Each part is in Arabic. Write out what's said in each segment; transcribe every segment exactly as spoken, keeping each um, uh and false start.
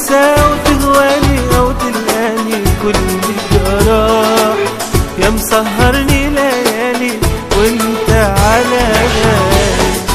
تنسى وتهواني أو تلقاني كل جراح، يا مسهرني ليالي وانت على بالي.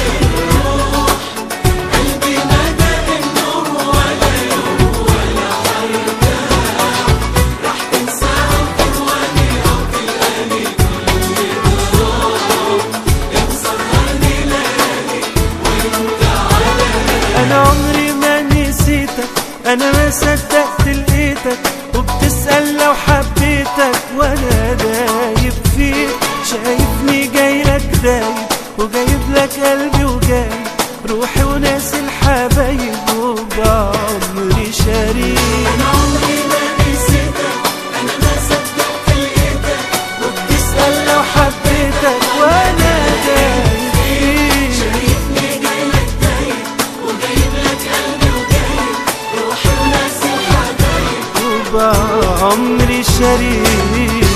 قلبي مدى النوم ولا يوم ولا حرتاح، راح تنسى وتهواني أو تلقاني كل جراح، يا مسهرني ليالي وانت على بالي. أنا عمري ما نسيتك، أنا ما صدقت لقيتك، وبتسأل لو حبيتك وأنا دايب فيك. شايفني جايلك دايب وجايب لك قلبي وجايب روحي وناسي الحبايب وبعمري شريك. أنا عمري ما نسيتك، أنا ما صدقت لقيتك، وبتسأل لو حبيتك وأنا دايب فيك. شايفني جايلك دايب وجايب لك قلبي وجايب روحي وناسي الحبايب وبعمري شريك.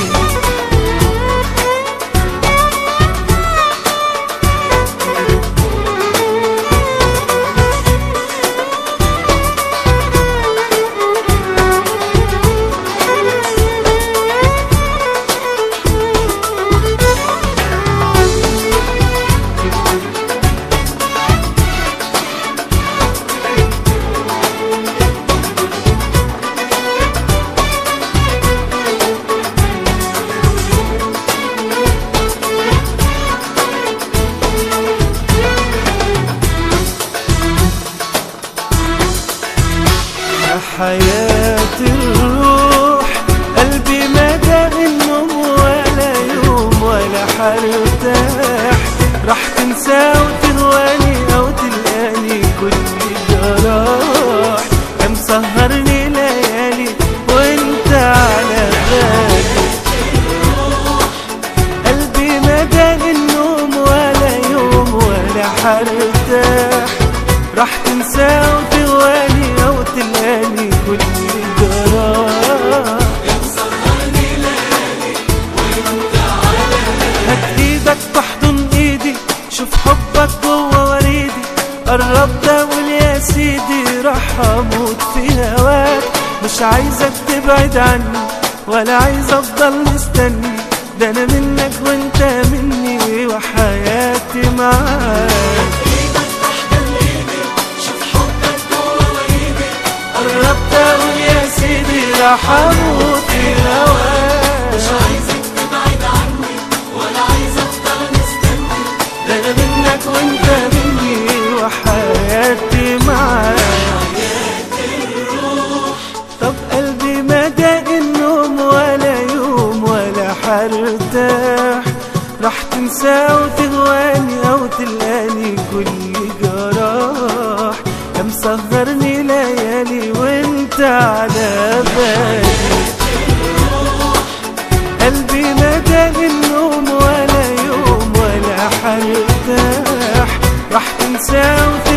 حياة الروح قلبي ما داق النوم ولا يوم ولا حرتاح، راح تنسى وتهواني أو تلقاني كل جراح، يا مسهرني ليالي وانت على بالي. قلبي ما داق النوم ولا يوم ولا حرتاح، راح تنسى وتهواني أو تلقاني كل جراح، يا مسهرني ليالي وانت على بالي. هات ايدك تحضن ايدي، شوف حبك جوه وريدي، قربت اقول يا سيدي راح اموت في هواك. مش عايزك تبعد عني ولا عايز افضل مستني، ده انا منك وانت مني وحياتي معاك. قربت اقول يا سيدي راح اموت في هواك. مش عايزك تبعد عني ولا عايز افضل مستني، ده انا منك وانت مني وحياتي معاك. طب قلبي ما داق النوم ولا يوم ولا حرتاح، راح تنسى وتهواني او تلقاني كل جراح، يا مسهرني ليالي وانت على بالي. قلبي ما داق النوم ولا يوم ولا حرتاح، راح تنسى